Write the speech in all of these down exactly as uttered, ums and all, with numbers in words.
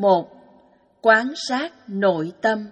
một. Quán sát nội tâm.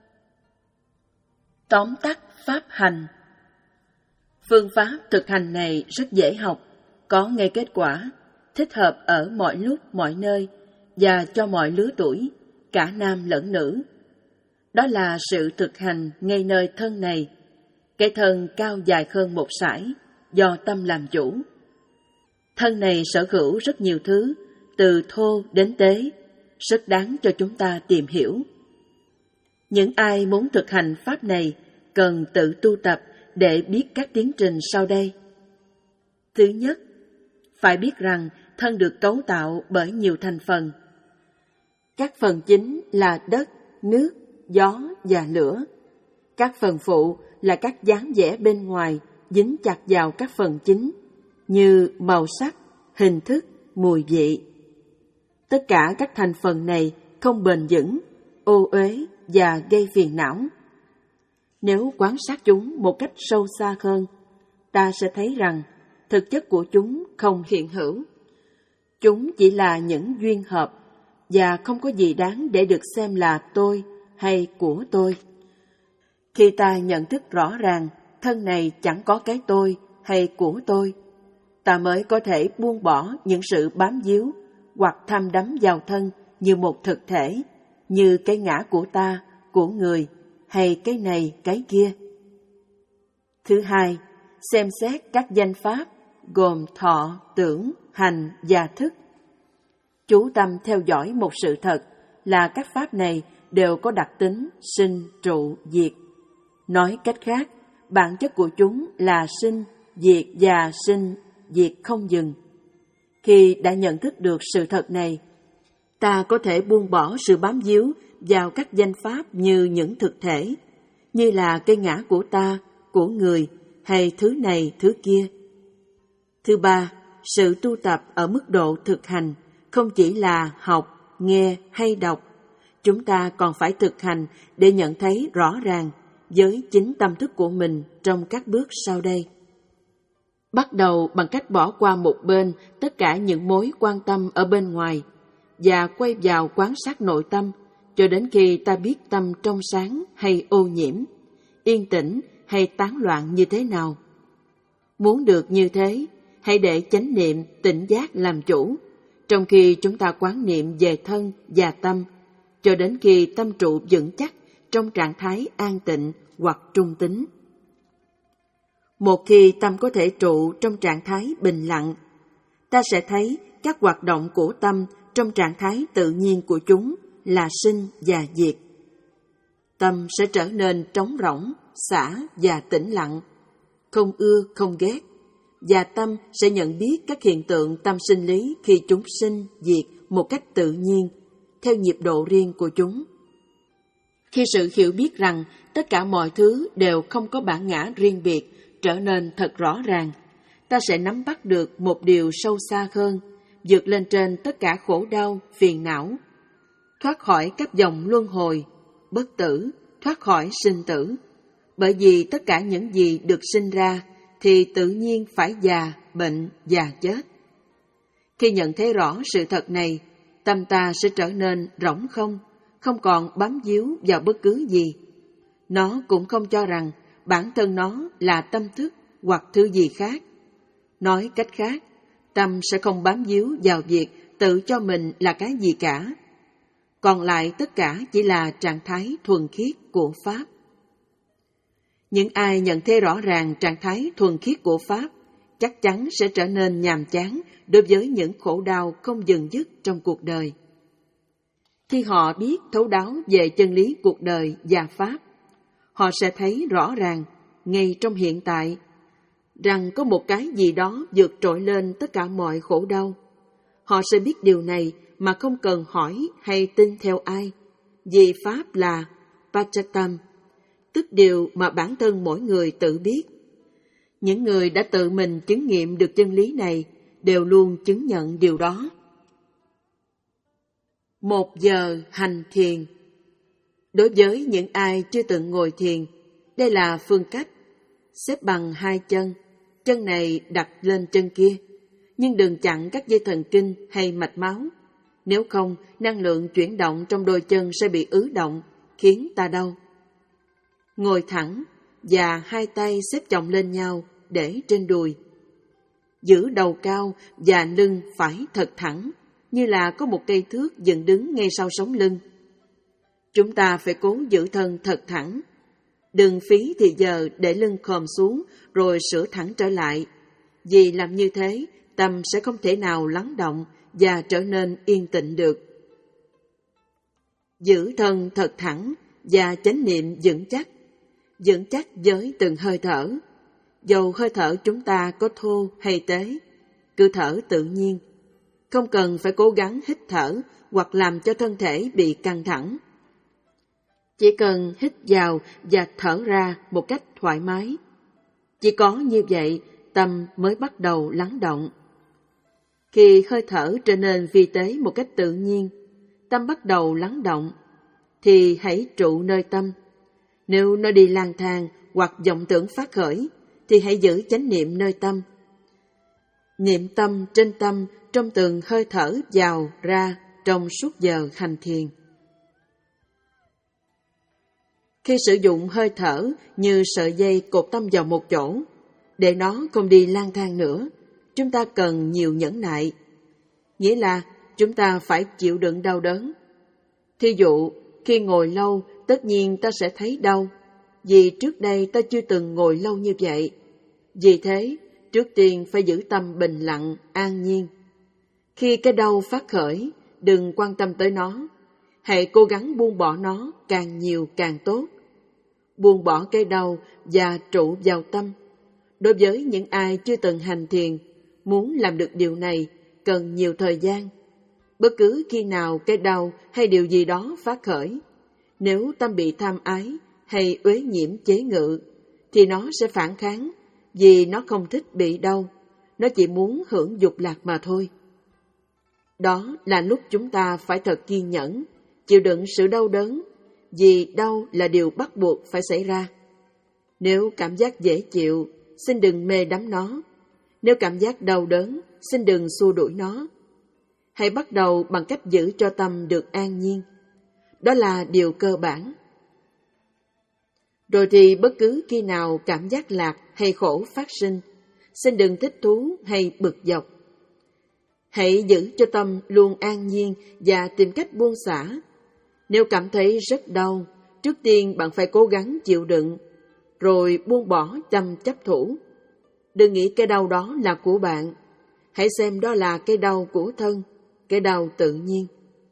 Tóm tắt pháp hành. Phương pháp thực hành này rất dễ học, có ngay kết quả, thích hợp ở mọi lúc mọi nơi và cho mọi lứa tuổi, cả nam lẫn nữ. Đó là sự thực hành ngay nơi thân này, cái thân cao dài hơn một sải, do tâm làm chủ. Thân này sở hữu rất nhiều thứ, từ thô đến tế, rất đáng cho chúng ta tìm hiểu. Những ai muốn thực hành pháp này cần tự tu tập để biết các tiến trình sau đây. Thứ nhất, phải biết rằng thân được cấu tạo bởi nhiều thành phần. Các phần chính là đất, nước, gió và lửa. Các phần phụ là các dáng vẻ bên ngoài dính chặt vào các phần chính, như màu sắc, hình thức, mùi vị. Tất cả các thành phần này không bền vững, ô uế và gây phiền não. Nếu quan sát chúng một cách sâu xa hơn, ta sẽ thấy rằng thực chất của chúng không hiện hữu. Chúng chỉ là những duyên hợp và không có gì đáng để được xem là tôi hay của tôi. Khi ta nhận thức rõ ràng thân này chẳng có cái tôi hay của tôi, ta mới có thể buông bỏ những sự bám víu hoặc tham đắm vào thân như một thực thể, như cái ngã của ta, của người, hay cái này, cái kia. Thứ hai, xem xét các danh pháp gồm thọ, tưởng, hành và thức. Chú tâm theo dõi một sự thật là các pháp này đều có đặc tính sinh, trụ, diệt. Nói cách khác, bản chất của chúng là sinh, diệt và sinh, diệt không dừng. Khi đã nhận thức được sự thật này, ta có thể buông bỏ sự bám víu vào các danh pháp như những thực thể, như là cái ngã của ta, của người, hay thứ này, thứ kia. Thứ ba, sự tu tập ở mức độ thực hành không chỉ là học, nghe hay đọc. Chúng ta còn phải thực hành để nhận thấy rõ ràng với chính tâm thức của mình trong các bước sau đây. Bắt đầu bằng cách bỏ qua một bên tất cả những mối quan tâm ở bên ngoài và quay vào quan sát nội tâm cho đến khi ta biết tâm trong sáng hay ô nhiễm, yên tĩnh hay tán loạn như thế nào. Muốn được như thế, hãy để chánh niệm, tỉnh giác làm chủ, trong khi chúng ta quán niệm về thân và tâm, cho đến khi tâm trụ vững chắc trong trạng thái an tịnh hoặc trung tính. Một khi tâm có thể trụ trong trạng thái bình lặng, ta sẽ thấy các hoạt động của tâm trong trạng thái tự nhiên của chúng là sinh và diệt. Tâm sẽ trở nên trống rỗng, xả và tĩnh lặng, không ưa không ghét, và tâm sẽ nhận biết các hiện tượng tâm sinh lý khi chúng sinh, diệt một cách tự nhiên, theo nhịp độ riêng của chúng. Khi sự hiểu biết rằng tất cả mọi thứ đều không có bản ngã riêng biệt trở nên thật rõ ràng, ta sẽ nắm bắt được một điều sâu xa hơn, vượt lên trên tất cả khổ đau, phiền não, thoát khỏi các dòng luân hồi, bất tử, thoát khỏi sinh tử. Bởi vì tất cả những gì được sinh ra thì tự nhiên phải già, bệnh và chết. Khi nhận thấy rõ sự thật này, tâm ta sẽ trở nên rỗng không, không còn bám víu vào bất cứ gì. Nó cũng không cho rằng bản thân nó là tâm thức hoặc thứ gì khác. Nói cách khác, tâm sẽ không bám víu vào việc tự cho mình là cái gì cả. Còn lại tất cả chỉ là trạng thái thuần khiết của Pháp. Những ai nhận thấy rõ ràng trạng thái thuần khiết của Pháp chắc chắn sẽ trở nên nhàm chán đối với những khổ đau không dừng dứt trong cuộc đời. Khi họ biết thấu đáo về chân lý cuộc đời và Pháp, họ sẽ thấy rõ ràng, ngay trong hiện tại, rằng có một cái gì đó vượt trội lên tất cả mọi khổ đau. Họ sẽ biết điều này mà không cần hỏi hay tin theo ai, vì Pháp là Pachatam, tức điều mà bản thân mỗi người tự biết. Những người đã tự mình chứng nghiệm được chân lý này đều luôn chứng nhận điều đó. Một giờ hành thiền. Đối với những ai chưa từng ngồi thiền, đây là phương cách. Xếp bằng hai chân, chân này đặt lên chân kia, nhưng đừng chặn các dây thần kinh hay mạch máu. Nếu không, năng lượng chuyển động trong đôi chân sẽ bị ứ động, khiến ta đau. Ngồi thẳng và hai tay xếp chồng lên nhau để trên đùi. Giữ đầu cao và lưng phải thật thẳng, như là có một cây thước dựng đứng ngay sau sống lưng. Chúng ta phải cố giữ thân thật thẳng. Đừng phí thì giờ để lưng khom xuống rồi sửa thẳng trở lại. Vì làm như thế, tâm sẽ không thể nào lắng động và trở nên yên tĩnh được. Giữ thân thật thẳng và chánh niệm vững chắc. Vững chắc với từng hơi thở. Dầu hơi thở chúng ta có thô hay tế, cứ thở tự nhiên. Không cần phải cố gắng hít thở hoặc làm cho thân thể bị căng thẳng. Chỉ cần hít vào và thở ra một cách thoải mái. Chỉ có như vậy, tâm mới bắt đầu lắng động. Khi hơi thở trở nên vi tế một cách tự nhiên, tâm bắt đầu lắng động, thì hãy trụ nơi tâm. Nếu nó đi lang thang hoặc vọng tưởng phát khởi, thì hãy giữ chánh niệm nơi tâm. Niệm tâm trên tâm trong từng hơi thở vào ra trong suốt giờ hành thiền. Khi sử dụng hơi thở như sợi dây cột tâm vào một chỗ, để nó không đi lang thang nữa, chúng ta cần nhiều nhẫn nại. Nghĩa là chúng ta phải chịu đựng đau đớn. Thí dụ, khi ngồi lâu, tất nhiên ta sẽ thấy đau, vì trước đây ta chưa từng ngồi lâu như vậy. Vì thế, trước tiên phải giữ tâm bình lặng, an nhiên. Khi cái đau phát khởi, đừng quan tâm tới nó. Hãy cố gắng buông bỏ nó càng nhiều càng tốt. Buông bỏ cái đau và trụ vào tâm. Đối với những ai chưa từng hành thiền, muốn làm được điều này cần nhiều thời gian. Bất cứ khi nào cái đau hay điều gì đó phát khởi, nếu tâm bị tham ái hay uế nhiễm chế ngự, thì nó sẽ phản kháng, vì nó không thích bị đau, nó chỉ muốn hưởng dục lạc mà thôi. Đó là lúc chúng ta phải thật kiên nhẫn, chịu đựng sự đau đớn, vì đau là điều bắt buộc phải xảy ra. Nếu cảm giác dễ chịu, xin đừng mê đắm nó. Nếu cảm giác đau đớn, xin đừng xua đuổi nó. Hãy bắt đầu bằng cách giữ cho tâm được an nhiên. Đó là điều cơ bản. Rồi thì bất cứ khi nào cảm giác lạc hay khổ phát sinh, xin đừng thích thú hay bực dọc. Hãy giữ cho tâm luôn an nhiên và tìm cách buông xả. Nếu cảm thấy rất đau, trước tiên bạn phải cố gắng chịu đựng, rồi buông bỏ tâm chấp thủ. Đừng nghĩ cái đau đó là của bạn. Hãy xem đó là cái đau của thân, cái đau tự nhiên.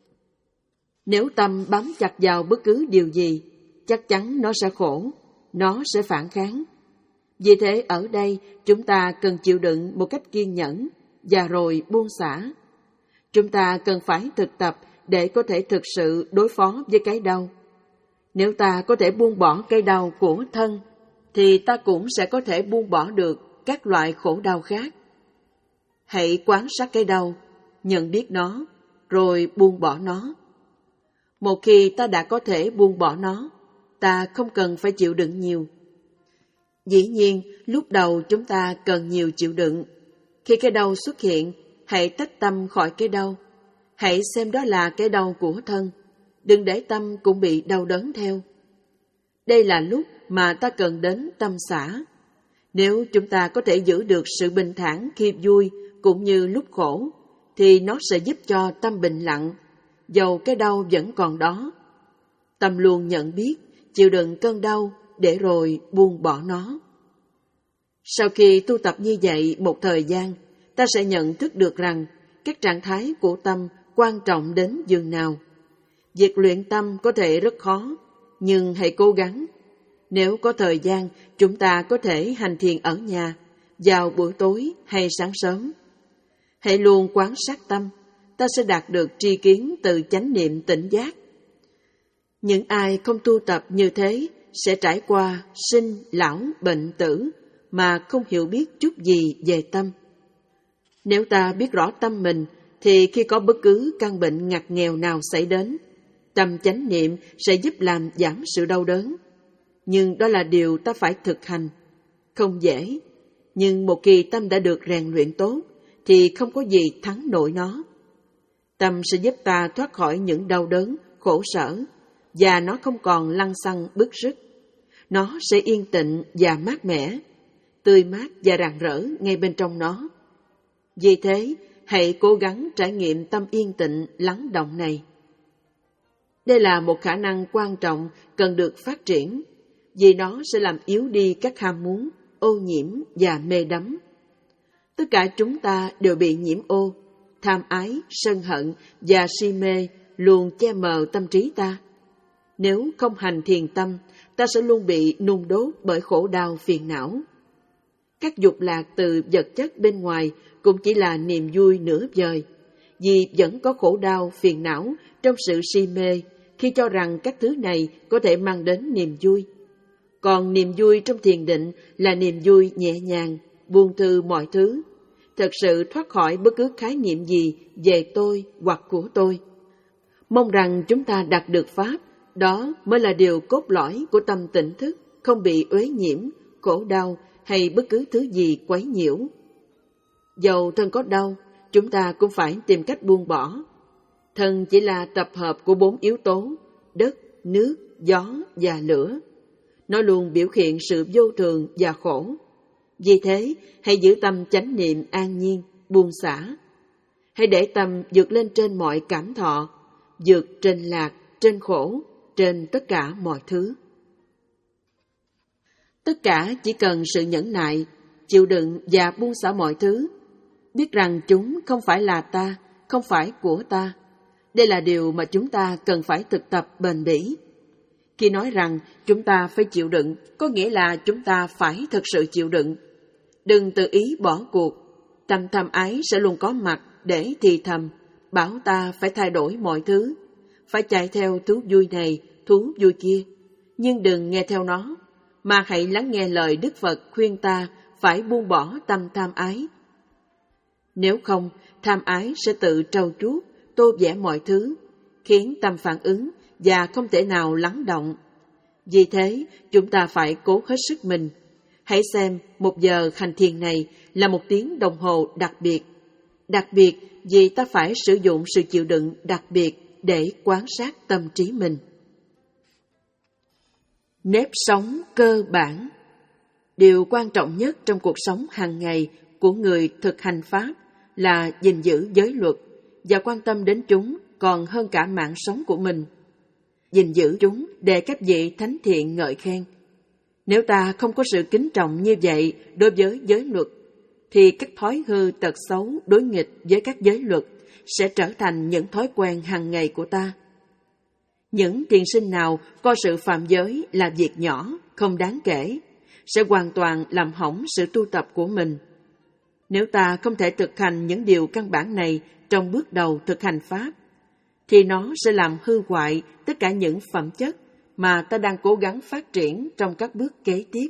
Nếu tâm bám chặt vào bất cứ điều gì, chắc chắn nó sẽ khổ, nó sẽ phản kháng. Vì thế ở đây chúng ta cần chịu đựng một cách kiên nhẫn và rồi buông xả. Chúng ta cần phải thực tập để có thể thực sự đối phó với cái đau. Nếu ta có thể buông bỏ cái đau của thân, thì ta cũng sẽ có thể buông bỏ được các loại khổ đau khác. Hãy quan sát cái đau, nhận biết nó, rồi buông bỏ nó. Một khi ta đã có thể buông bỏ nó, ta không cần phải chịu đựng nhiều. Dĩ nhiên, lúc đầu chúng ta cần nhiều chịu đựng. Khi cái đau xuất hiện, hãy tách tâm khỏi cái đau. Hãy xem đó là cái đau của thân. Đừng để tâm cũng bị đau đớn theo. Đây là lúc mà ta cần đến tâm xả. Nếu chúng ta có thể giữ được sự bình thản khi vui cũng như lúc khổ, thì nó sẽ giúp cho tâm bình lặng, dầu cái đau vẫn còn đó. Tâm luôn nhận biết, chịu đựng cơn đau để rồi buông bỏ nó. Sau khi tu tập như vậy một thời gian, ta sẽ nhận thức được rằng các trạng thái của tâm quan trọng đến dường nào. Việc luyện tâm có thể rất khó, nhưng hãy cố gắng. Nếu có thời gian, chúng ta có thể hành thiền ở nhà, vào buổi tối hay sáng sớm. Hãy luôn quan sát tâm, ta sẽ đạt được tri kiến từ chánh niệm tỉnh giác. Những ai không tu tập như thế sẽ trải qua sinh, lão, bệnh, tử mà không hiểu biết chút gì về tâm. Nếu ta biết rõ tâm mình, thì khi có bất cứ căn bệnh ngặt nghèo nào xảy đến, tâm chánh niệm sẽ giúp làm giảm sự đau đớn. Nhưng đó là điều ta phải thực hành. Không dễ, nhưng một khi tâm đã được rèn luyện tốt, thì không có gì thắng nổi nó. Tâm sẽ giúp ta thoát khỏi những đau đớn, khổ sở, và nó không còn lăng xăng bứt rứt. Nó sẽ yên tịnh và mát mẻ, tươi mát và rạng rỡ ngay bên trong nó. Vì thế, hãy cố gắng trải nghiệm tâm yên tịnh lắng động này. Đây là một khả năng quan trọng cần được phát triển, vì nó sẽ làm yếu đi các ham muốn, ô nhiễm và mê đắm. Tất cả chúng ta đều bị nhiễm ô, tham ái, sân hận và si mê luôn che mờ tâm trí ta. Nếu không hành thiền tâm, ta sẽ luôn bị nung đốt bởi khổ đau phiền não. Các dục lạc từ vật chất bên ngoài cũng chỉ là niềm vui nửa vời, vì vẫn có khổ đau phiền não trong sự si mê khi cho rằng các thứ này có thể mang đến niềm vui. Còn niềm vui trong thiền định là niềm vui nhẹ nhàng, buông thư mọi thứ, thật sự thoát khỏi bất cứ khái niệm gì về tôi hoặc của tôi. Mong rằng chúng ta đạt được Pháp, đó mới là điều cốt lõi của tâm tỉnh thức, không bị uế nhiễm, khổ đau hay bất cứ thứ gì quấy nhiễu. Dầu thân có đau, chúng ta cũng phải tìm cách buông bỏ. Thân chỉ là tập hợp của bốn yếu tố, đất, nước, gió và lửa. Nó luôn biểu hiện sự vô thường và khổ. Vì thế, hãy giữ tâm chánh niệm an nhiên, buông xả. Hãy để tâm vượt lên trên mọi cảm thọ, vượt trên lạc, trên khổ, trên tất cả mọi thứ. Tất cả chỉ cần sự nhẫn nại, chịu đựng và buông xả mọi thứ. Biết rằng chúng không phải là ta, không phải của ta. Đây là điều mà chúng ta cần phải thực tập bền bỉ. Khi nói rằng chúng ta phải chịu đựng, có nghĩa là chúng ta phải thực sự chịu đựng. Đừng tự ý bỏ cuộc. Tâm tham ái sẽ luôn có mặt để thì thầm, bảo ta phải thay đổi mọi thứ, phải chạy theo thú vui này, thú vui kia. Nhưng đừng nghe theo nó, mà hãy lắng nghe lời Đức Phật khuyên ta phải buông bỏ tâm tham ái. Nếu không, tham ái sẽ tự trau chuốt, tô vẽ mọi thứ, khiến tâm phản ứng và không thể nào lắng động. Vì thế, chúng ta phải cố hết sức mình. Hãy xem một giờ hành thiền này là một tiếng đồng hồ đặc biệt. Đặc biệt vì ta phải sử dụng sự chịu đựng đặc biệt để quan sát tâm trí mình. Nếp sống cơ bản. Điều quan trọng nhất trong cuộc sống hàng ngày của người thực hành Pháp là gìn giữ giới luật và quan tâm đến chúng còn hơn cả mạng sống của mình. Gìn giữ chúng để các vị thánh thiện ngợi khen. Nếu ta không có sự kính trọng như vậy đối với giới luật, thì các thói hư tật xấu đối nghịch với các giới luật sẽ trở thành những thói quen hàng ngày của ta. Những thiền sinh nào coi sự phạm giới là việc nhỏ, không đáng kể, sẽ hoàn toàn làm hỏng sự tu tập của mình. Nếu ta không thể thực hành những điều căn bản này trong bước đầu thực hành Pháp, thì nó sẽ làm hư hoại tất cả những phẩm chất mà ta đang cố gắng phát triển trong các bước kế tiếp.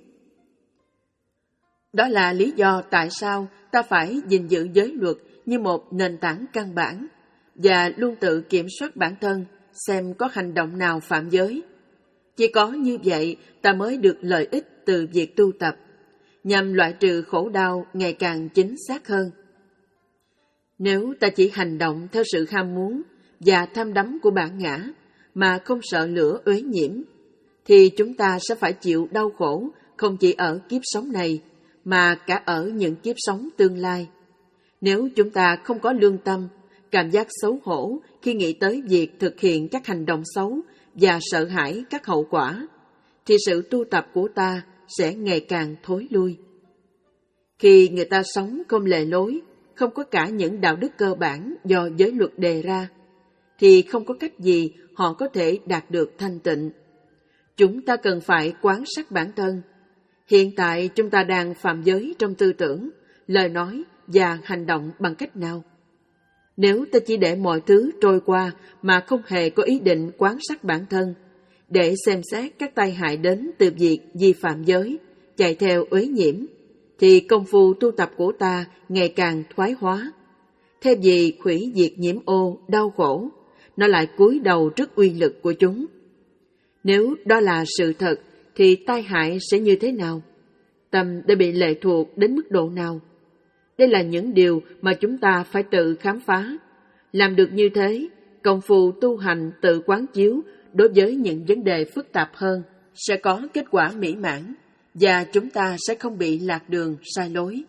Đó là lý do tại sao ta phải gìn giữ giới luật như một nền tảng căn bản và luôn tự kiểm soát bản thân xem có hành động nào phạm giới. Chỉ có như vậy ta mới được lợi ích từ việc tu tập, nhằm loại trừ khổ đau ngày càng chính xác hơn. Nếu ta chỉ hành động theo sự ham muốn và tham đắm của bản ngã mà không sợ lửa uế nhiễm, thì chúng ta sẽ phải chịu đau khổ không chỉ ở kiếp sống này, mà cả ở những kiếp sống tương lai. Nếu chúng ta không có lương tâm, cảm giác xấu hổ khi nghĩ tới việc thực hiện các hành động xấu và sợ hãi các hậu quả, thì sự tu tập của ta sẽ ngày càng thối lui. Khi người ta sống không lề lối, không có cả những đạo đức cơ bản do giới luật đề ra, thì không có cách gì họ có thể đạt được thanh tịnh. Chúng ta cần phải quán sát bản thân. Hiện tại chúng ta đang phạm giới trong tư tưởng, lời nói và hành động bằng cách nào? Nếu ta chỉ để mọi thứ trôi qua mà không hề có ý định quán sát bản thân, để xem xét các tai hại đến từ việc vi phạm giới, chạy theo uế nhiễm, thì công phu tu tập của ta ngày càng thoái hóa. Thay vì hủy diệt nhiễm ô, đau khổ, nó lại cúi đầu trước uy lực của chúng. Nếu đó là sự thật, thì tai hại sẽ như thế nào? Tâm đã bị lệ thuộc đến mức độ nào? Đây là những điều mà chúng ta phải tự khám phá. Làm được như thế, công phu tu hành tự quán chiếu đối với những vấn đề phức tạp hơn sẽ có kết quả mỹ mãn và chúng ta sẽ không bị lạc đường sai lối.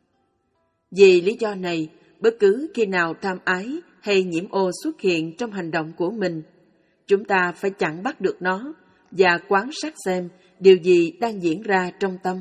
Vì lý do này, bất cứ khi nào tham ái hay nhiễm ô xuất hiện trong hành động của mình, chúng ta phải chặn bắt được nó và quan sát xem điều gì đang diễn ra trong tâm.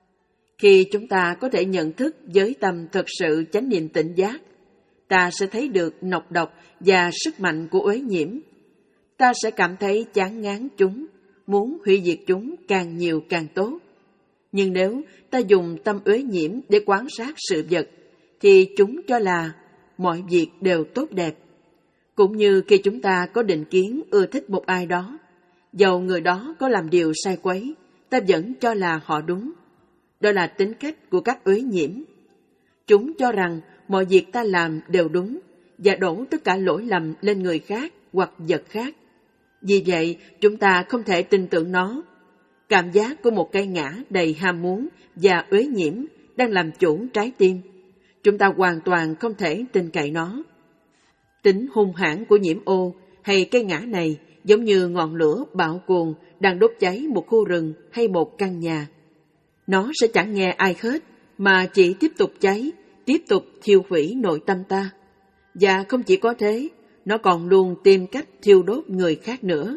Khi chúng ta có thể nhận thức với tâm thật sự chánh niệm tỉnh giác, ta sẽ thấy được nọc độc và sức mạnh của uế nhiễm. Ta sẽ cảm thấy chán ngán chúng, muốn hủy diệt chúng càng nhiều càng tốt. Nhưng nếu ta dùng tâm uế nhiễm để quan sát sự vật, thì chúng cho là mọi việc đều tốt đẹp. Cũng như khi chúng ta có định kiến ưa thích một ai đó, dầu người đó có làm điều sai quấy, ta vẫn cho là họ đúng. Đó là tính cách của các uế nhiễm. Chúng cho rằng mọi việc ta làm đều đúng và đổ tất cả lỗi lầm lên người khác hoặc vật khác. Vì vậy, chúng ta không thể tin tưởng nó. Cảm giác của một cây ngã đầy ham muốn và uế nhiễm đang làm chủ trái tim. Chúng ta hoàn toàn không thể tin cậy nó. Tính hung hãn của nhiễm ô hay cây ngã này giống như ngọn lửa bạo cuồng đang đốt cháy một khu rừng hay một căn nhà. Nó sẽ chẳng nghe ai hết, mà chỉ tiếp tục cháy, tiếp tục thiêu hủy nội tâm ta. Và không chỉ có thế, nó còn luôn tìm cách thiêu đốt người khác nữa.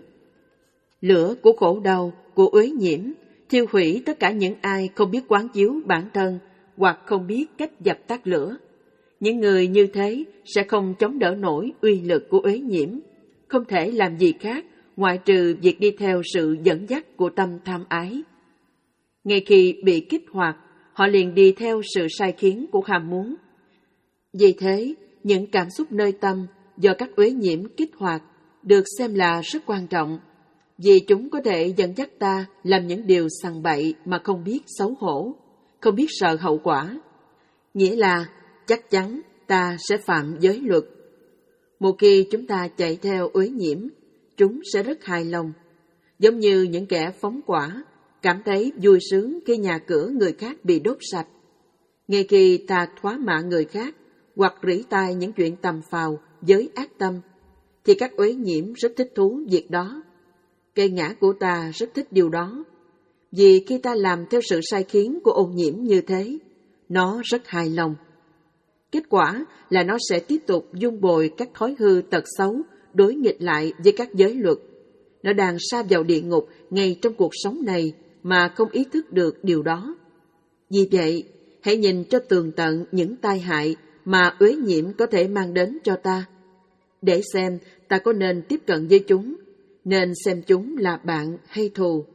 Lửa của khổ đau, của uế nhiễm, thiêu hủy tất cả những ai không biết quán chiếu bản thân hoặc không biết cách dập tắt lửa. Những người như thế sẽ không chống đỡ nổi uy lực của uế nhiễm, không thể làm gì khác ngoại trừ việc đi theo sự dẫn dắt của tâm tham ái. Ngay khi bị kích hoạt, họ liền đi theo sự sai khiến của ham muốn. Vì thế, những cảm xúc nơi tâm do các uế nhiễm kích hoạt được xem là rất quan trọng, vì chúng có thể dẫn dắt ta làm những điều sằng bậy mà không biết xấu hổ, không biết sợ hậu quả. Nghĩa là chắc chắn ta sẽ phạm giới luật. Một khi chúng ta chạy theo uế nhiễm, chúng sẽ rất hài lòng, giống như những kẻ phóng quả, cảm thấy vui sướng khi nhà cửa người khác bị đốt sạch. Ngay khi ta thoá mạ người khác hoặc rỉ tai những chuyện tầm phào với ác tâm, thì các uế nhiễm rất thích thú việc đó. Cây ngã của ta rất thích điều đó, vì khi ta làm theo sự sai khiến của ô nhiễm như thế, nó rất hài lòng. Kết quả là nó sẽ tiếp tục dung bồi các thói hư tật xấu đối nghịch lại với các giới luật. Nó đang sa vào địa ngục ngay trong cuộc sống này mà không ý thức được điều đó. Vì vậy, hãy nhìn cho tường tận những tai hại mà uế nhiễm có thể mang đến cho ta, để xem ta có nên tiếp cận với chúng, nên xem chúng là bạn hay thù.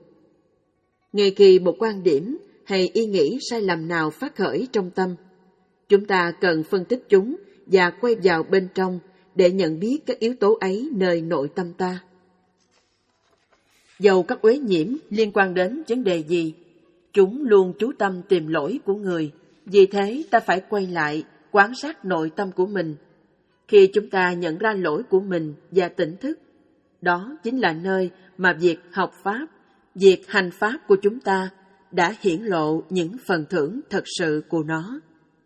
Ngay khi một quan điểm hay ý nghĩ sai lầm nào phát khởi trong tâm, chúng ta cần phân tích chúng và quay vào bên trong để nhận biết các yếu tố ấy nơi nội tâm ta. Dầu các uế nhiễm liên quan đến vấn đề gì, chúng luôn chú tâm tìm lỗi của người. Vì thế ta phải quay lại, quan sát nội tâm của mình. Khi chúng ta nhận ra lỗi của mình và tỉnh thức, đó chính là nơi mà việc học Pháp, việc hành Pháp của chúng ta đã hiển lộ những phần thưởng thật sự của nó.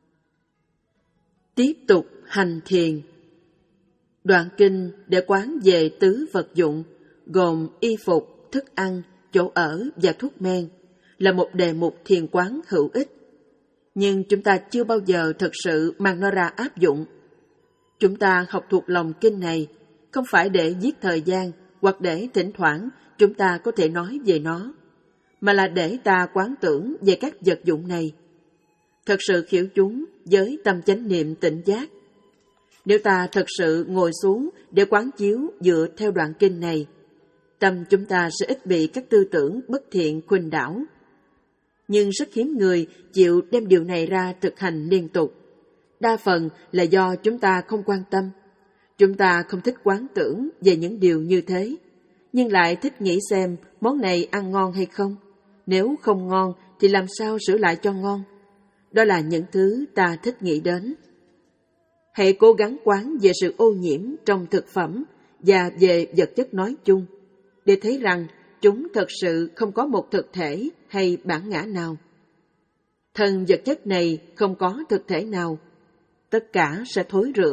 Tiếp tục hành thiền. Đoạn kinh để quán về tứ vật dụng, gồm y phục, thức ăn, chỗ ở và thuốc men, là một đề mục thiền quán hữu ích. Nhưng chúng ta chưa bao giờ thực sự mang nó ra áp dụng. Chúng ta học thuộc lòng kinh này không phải để giết thời gian hoặc để thỉnh thoảng chúng ta có thể nói về nó, mà là để ta quán tưởng về các vật dụng này, thật sự hiểu chúng với tâm chánh niệm tỉnh giác. Nếu ta thật sự ngồi xuống để quán chiếu dựa theo đoạn kinh này, tâm chúng ta sẽ ít bị các tư tưởng bất thiện khuynh đảo. Nhưng rất hiếm người chịu đem điều này ra thực hành liên tục. Đa phần là do chúng ta không quan tâm. Chúng ta không thích quán tưởng về những điều như thế, nhưng lại thích nghĩ xem món này ăn ngon hay không. Nếu không ngon thì làm sao sửa lại cho ngon? Đó là những thứ ta thích nghĩ đến. Hãy cố gắng quán về sự ô nhiễm trong thực phẩm và về vật chất nói chung, để thấy rằng chúng thật sự không có một thực thể hay bản ngã nào. Thân vật chất này không có thực thể nào. Tất cả sẽ thối rữa,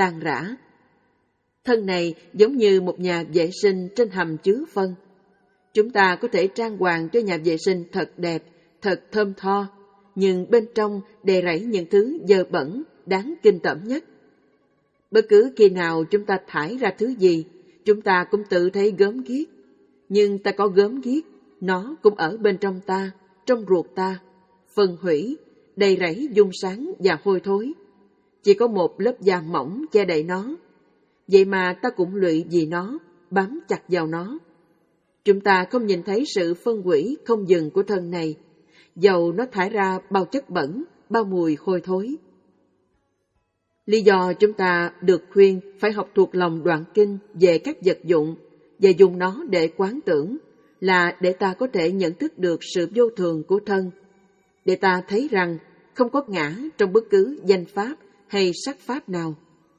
tan rã. Thân này giống như một nhà vệ sinh trên hầm chứa phân. Chúng ta có thể trang hoàng cho nhà vệ sinh thật đẹp, thật thơm tho, nhưng bên trong đầy rẫy những thứ dơ bẩn, đáng kinh tởm nhất. Bất cứ khi nào chúng ta thải ra thứ gì, chúng ta cũng tự thấy gớm ghiếc. Nhưng ta có gớm ghiếc, nó cũng ở bên trong ta, trong ruột ta, phân hủy, đầy rẫy dung sáng và hôi thối. Chỉ có một lớp da mỏng che đậy nó. Vậy mà ta cũng lụy vì nó, bám chặt vào nó. Chúng ta không nhìn thấy sự phân hủy không dừng của thân này, dầu nó thải ra bao chất bẩn, bao mùi hôi thối. Lý do chúng ta được khuyên phải học thuộc lòng đoạn kinh về các vật dụng và dùng nó để quán tưởng là để ta có thể nhận thức được sự vô thường của thân, để ta thấy rằng không có ngã trong bất cứ danh pháp hay sắc pháp nào.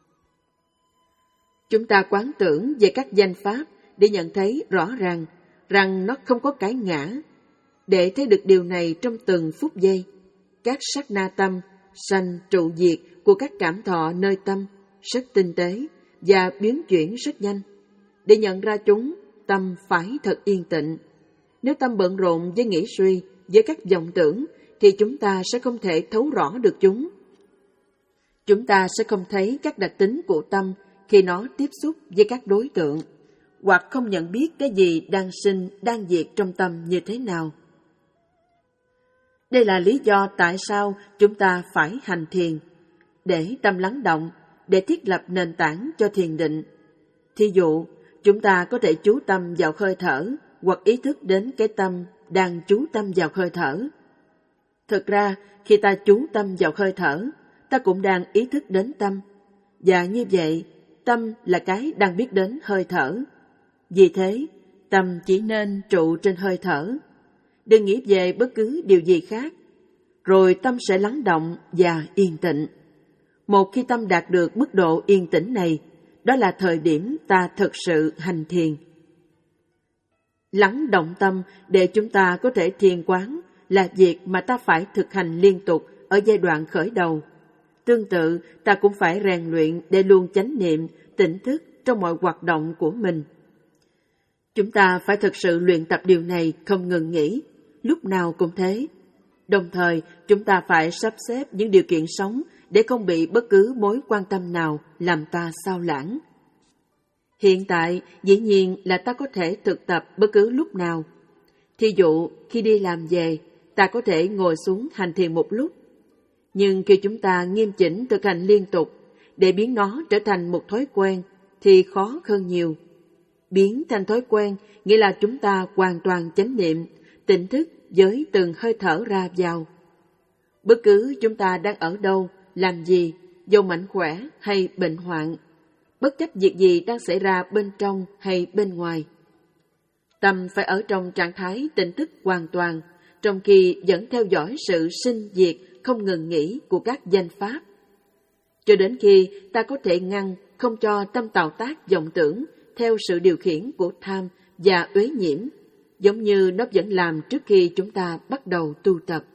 Chúng ta quán tưởng về các danh pháp để nhận thấy rõ ràng rằng nó không có cái ngã. Để thấy được điều này trong từng phút giây, các sát na tâm, sanh trụ diệt của các cảm thọ nơi tâm rất tinh tế và biến chuyển rất nhanh. Để nhận ra chúng, tâm phải thật yên tĩnh. Nếu tâm bận rộn với nghĩ suy, với các vọng tưởng, thì chúng ta sẽ không thể thấu rõ được chúng. Chúng ta sẽ không thấy các đặc tính của tâm khi nó tiếp xúc với các đối tượng, hoặc không nhận biết cái gì đang sinh, đang diệt trong tâm như thế nào. Đây là lý do tại sao chúng ta phải hành thiền, để tâm lắng động, để thiết lập nền tảng cho thiền định. Thí dụ, chúng ta có thể chú tâm vào hơi thở, hoặc ý thức đến cái tâm đang chú tâm vào hơi thở. Thực ra, khi ta chú tâm vào hơi thở, ta cũng đang ý thức đến tâm. Và như vậy, tâm là cái đang biết đến hơi thở. Vì thế, tâm chỉ nên trụ trên hơi thở. Đừng nghĩ về bất cứ điều gì khác. Rồi tâm sẽ lắng động và yên tĩnh. Một khi tâm đạt được mức độ yên tĩnh này, đó là thời điểm ta thực sự hành thiền. Lắng động tâm để chúng ta có thể thiền quán là việc mà ta phải thực hành liên tục ở giai đoạn khởi đầu. Tương tự, ta cũng phải rèn luyện để luôn chánh niệm, tỉnh thức trong mọi hoạt động của mình. Chúng ta phải thực sự luyện tập điều này không ngừng nghỉ, lúc nào cũng thế. Đồng thời, chúng ta phải sắp xếp những điều kiện sống để không bị bất cứ mối quan tâm nào làm ta xao lãng. Hiện tại, dĩ nhiên là ta có thể thực tập bất cứ lúc nào. Thí dụ, khi đi làm về, ta có thể ngồi xuống hành thiền một lúc. Nhưng khi chúng ta nghiêm chỉnh thực hành liên tục, để biến nó trở thành một thói quen, thì khó hơn nhiều. Biến thành thói quen nghĩa là chúng ta hoàn toàn chánh niệm, tỉnh thức với từng hơi thở ra vào. Bất cứ chúng ta đang ở đâu, làm gì, dầu mạnh khỏe hay bệnh hoạn, bất chấp việc gì đang xảy ra bên trong hay bên ngoài. Tâm phải ở trong trạng thái tỉnh thức hoàn toàn, trong khi vẫn theo dõi sự sinh diệt không ngừng nghỉ của các danh pháp. Cho đến khi ta có thể ngăn không cho tâm tạo tác vọng tưởng theo sự điều khiển của tham và uế nhiễm, giống như nó vẫn làm trước khi chúng ta bắt đầu tu tập.